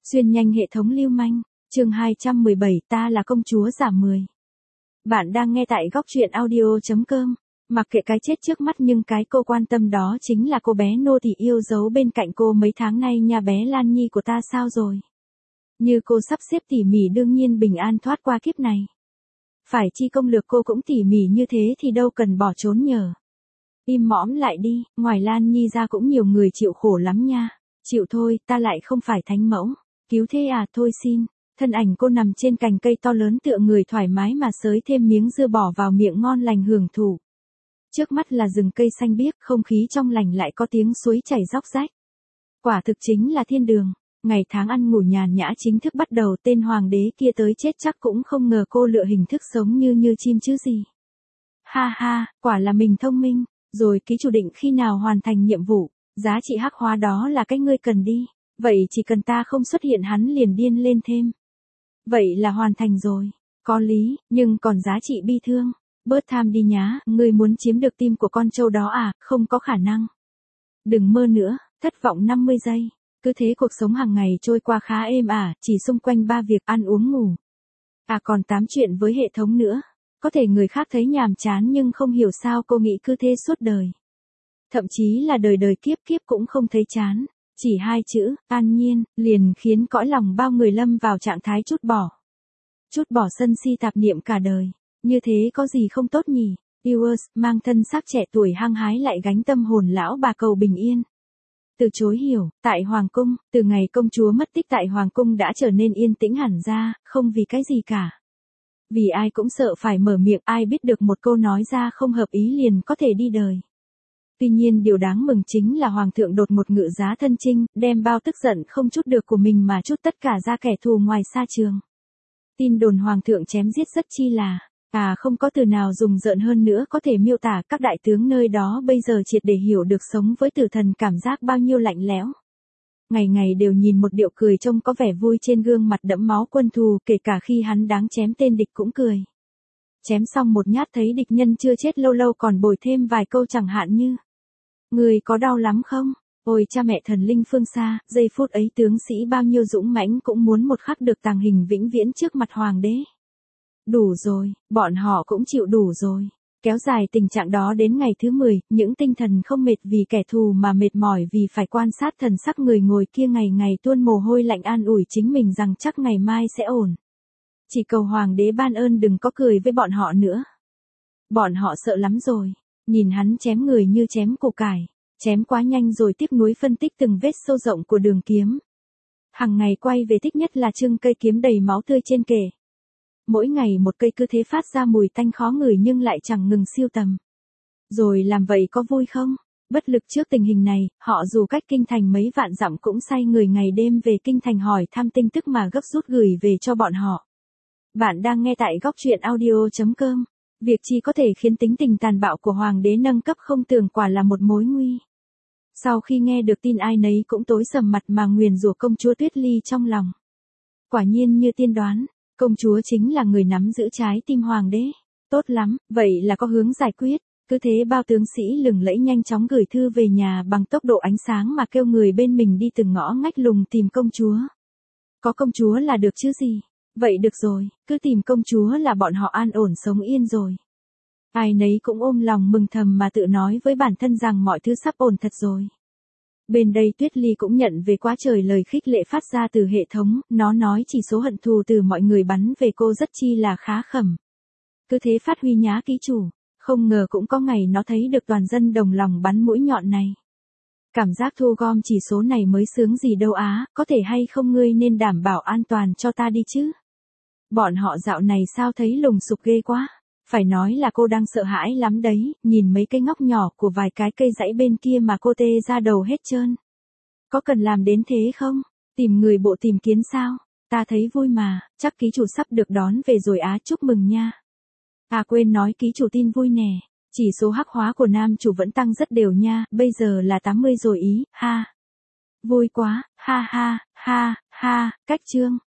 Xuyên nhanh hệ thống lưu manh, chương 217 ta là công chúa giả 10. Bạn đang nghe tại góc truyện audio.com. Mặc kệ cái chết trước mắt nhưng cái cô quan tâm đó chính là cô bé nô tỳ yêu dấu bên cạnh cô mấy tháng nay nha. Bé Lan Nhi của ta sao rồi? Như cô sắp xếp tỉ mỉ đương nhiên bình an thoát qua kiếp này. Phải chi công lược cô cũng tỉ mỉ như thế thì đâu cần bỏ trốn nhờ. Im mõm lại đi, ngoài Lan Nhi ra cũng nhiều người chịu khổ lắm nha. Chịu thôi, ta lại không phải thánh mẫu. Cứu thế à, thôi xin. Thân ảnh cô nằm trên cành cây to lớn tựa người thoải mái mà xới thêm miếng dưa bỏ vào miệng ngon lành hưởng thụ. Trước mắt là rừng cây xanh biếc, không khí trong lành lại có tiếng suối chảy róc rách. Quả thực chính là thiên đường. Ngày tháng ăn ngủ nhàn nhã chính thức bắt đầu. Tên hoàng đế kia tới chết chắc cũng không ngờ cô lựa hình thức sống như chim chứ gì. Ha ha, quả là mình thông minh. Rồi ký chủ định khi nào hoàn thành nhiệm vụ. Giá trị hắc hóa đó là cái ngươi cần đi. Vậy chỉ cần ta không xuất hiện hắn liền điên lên thêm. Vậy là hoàn thành rồi. Có lý, nhưng còn giá trị bi thương. Bớt tham đi nhá, ngươi muốn chiếm được tim của con trâu đó à, không có khả năng. Đừng mơ nữa, thất vọng 50 giây. Cứ thế cuộc sống hàng ngày trôi qua khá êm ả, chỉ xung quanh 3 việc ăn uống ngủ. À còn 8 chuyện với hệ thống nữa. Có thể người khác thấy nhàm chán nhưng không hiểu sao cô nghĩ cứ thế suốt đời. Thậm chí là đời đời kiếp kiếp cũng không thấy chán. Chỉ 2 chữ, an nhiên, liền khiến cõi lòng bao người lâm vào trạng thái trút bỏ. Trút bỏ sân si tạp niệm cả đời. Như thế có gì không tốt nhỉ? Viewers, mang thân xác trẻ tuổi hăng hái lại gánh tâm hồn lão bà cầu bình yên. Từ chối hiểu, tại Hoàng Cung, từ ngày công chúa mất tích tại Hoàng Cung đã trở nên yên tĩnh hẳn ra, không vì cái gì cả. Vì ai cũng sợ phải mở miệng, ai biết được một câu nói ra không hợp ý liền có thể đi đời. Tuy nhiên điều đáng mừng chính là Hoàng thượng đột ngột ngự giá thân chinh, đem bao tức giận không chút được của mình mà trút tất cả ra kẻ thù ngoài xa trường. Tin đồn Hoàng thượng chém giết rất chi là, không có từ nào dùng rợn hơn nữa có thể miêu tả các đại tướng nơi đó bây giờ triệt để hiểu được sống với tử thần cảm giác bao nhiêu lạnh lẽo. Ngày ngày đều nhìn một điệu cười trông có vẻ vui trên gương mặt đẫm máu quân thù, kể cả khi hắn đáng chém tên địch cũng cười. Chém xong một nhát thấy địch nhân chưa chết lâu lâu còn bồi thêm vài câu chẳng hạn như: người có đau lắm không? Ôi cha mẹ thần linh phương xa, giây phút ấy tướng sĩ bao nhiêu dũng mãnh cũng muốn một khắc được tàng hình vĩnh viễn trước mặt hoàng đế. Đủ rồi, bọn họ cũng chịu đủ rồi. Kéo dài tình trạng đó đến ngày thứ 10, những tinh thần không mệt vì kẻ thù mà mệt mỏi vì phải quan sát thần sắc người ngồi kia ngày ngày tuôn mồ hôi lạnh an ủi chính mình rằng chắc ngày mai sẽ ổn. Chỉ cầu hoàng đế ban ơn đừng có cười với bọn họ nữa. Bọn họ sợ lắm rồi. Nhìn hắn chém người như chém củ cải. Chém quá nhanh rồi tiếc nuối phân tích từng vết sâu rộng của đường kiếm. Hằng ngày quay về thích nhất là trưng cây kiếm đầy máu tươi trên kệ. Mỗi ngày một cây cứ thế phát ra mùi tanh khó ngửi nhưng lại chẳng ngừng siêu tầm. Rồi làm vậy có vui không? Bất lực trước tình hình này, họ dù cách kinh thành mấy vạn dặm cũng say người ngày đêm về kinh thành hỏi thăm tin tức mà gấp rút gửi về cho bọn họ. Bạn đang nghe tại góc truyện audio.com. Việc chi có thể khiến tính tình tàn bạo của hoàng đế nâng cấp không tưởng quả là một mối nguy. Sau khi nghe được tin ai nấy cũng tối sầm mặt mà nguyền rủa công chúa Tuyết Ly trong lòng. Quả nhiên như tiên đoán, công chúa chính là người nắm giữ trái tim hoàng đế. Tốt lắm, vậy là có hướng giải quyết. Cứ thế bao tướng sĩ lừng lẫy nhanh chóng gửi thư về nhà bằng tốc độ ánh sáng mà kêu người bên mình đi từng ngõ ngách lùng tìm công chúa. Có công chúa là được chứ gì. Vậy được rồi, cứ tìm công chúa là bọn họ an ổn sống yên rồi. Ai nấy cũng ôm lòng mừng thầm mà tự nói với bản thân rằng mọi thứ sắp ổn thật rồi. Bên đây Tuyết Ly cũng nhận về quá trời lời khích lệ phát ra từ hệ thống, nó nói chỉ số hận thù từ mọi người bắn về cô rất chi là khá khẩm. Cứ thế phát huy nhá ký chủ, không ngờ cũng có ngày nó thấy được toàn dân đồng lòng bắn mũi nhọn này. Cảm giác thu gom chỉ số này mới sướng gì đâu á, có thể hay không ngươi nên đảm bảo an toàn cho ta đi chứ. Bọn họ dạo này sao thấy lùng sục ghê quá. Phải nói là cô đang sợ hãi lắm đấy, nhìn mấy cái ngóc nhỏ của vài cái cây dãy bên kia mà cô tê ra đầu hết trơn. Có cần làm đến thế không? Tìm người bộ tìm kiến sao? Ta thấy vui mà, chắc ký chủ sắp được đón về rồi á, chúc mừng nha. Quên nói ký chủ tin vui nè, chỉ số hắc hóa của nam chủ vẫn tăng rất đều nha, bây giờ là 80 rồi ý, ha. Vui quá, ha ha, ha, ha, cách chương.